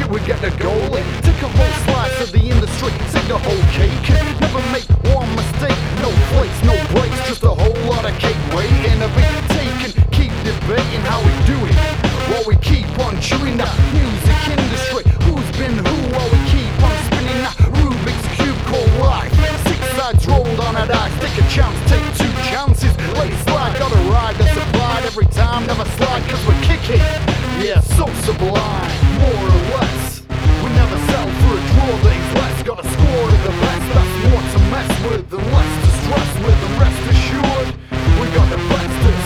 it, we get the goal in. Take a whole slice of the industry, take the whole cake and never make one mistake. No flakes, no breaks, just a whole lot of cake waiting to be taken. Keep debating how we do it while we keep on chewing that music industry. Who's been who while we keep on spinning that Rubik's Cube called life. 6 sides rolled on a dice, take a chance, take 2 chances. Let it slide, gotta ride the supplied every time, never slide cause we're kicking. Yeah, so sublime, more or less. We never sell for a draw that is less. Gotta score to the best, that's more to mess with and less to stress with. And rest assured, we got the bestest.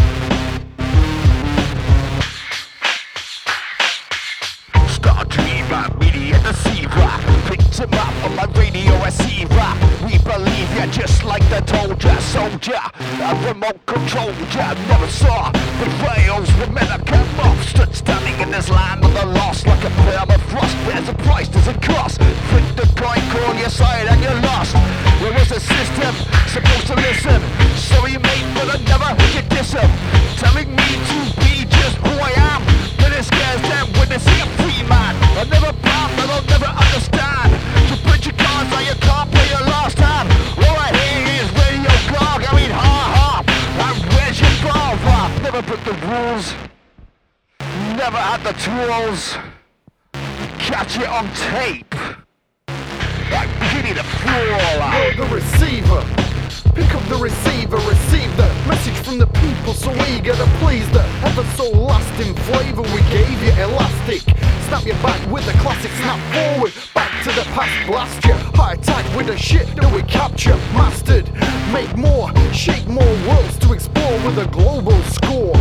Start a dreamer, media deceiver. Picked him up on my radio receiver. We believe ya just like they told ya. Soldier, a remote control ya. Never saw betrayals when men are come off. Stood standing in this land of the lost like a permafrost. There's a price, there's a cost. Flip the coin, call your side and you're lost. There is a system supposed to listen. Sorry mate, but I never heard you diss him. Telling me to be just who I am. But it scares them when they see a free man. I never bound, but I'll never understand. You put your cards on, you can't play your last hand. All I hear is radio clog, I mean ha. And where's your brother? Never broke the rules. Never had the tools. Catch it on tape. Like beginning to fall. You're the receiver. Pick up the receiver, receive the message from the people so eager to please the ever so lasting flavor we gave you. Elastic, snap your back with a classic snap forward. Back to the past, blast you. High tide with the shit that we capture. Mastered, make more, shape more worlds to explore with a global score.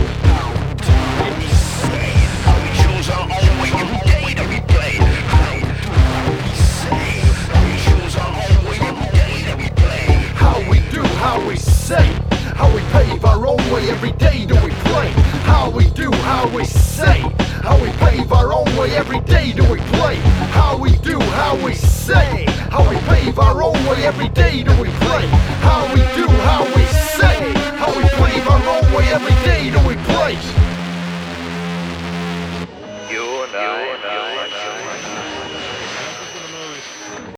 How we say, how we pave our own way every day do we play. How we do, how we say, how we pave our own way every day do we play. How we do, how we say, how we pave our own way every day do we play. How we do, how we say, how we pave our own way every day do we play. You and I.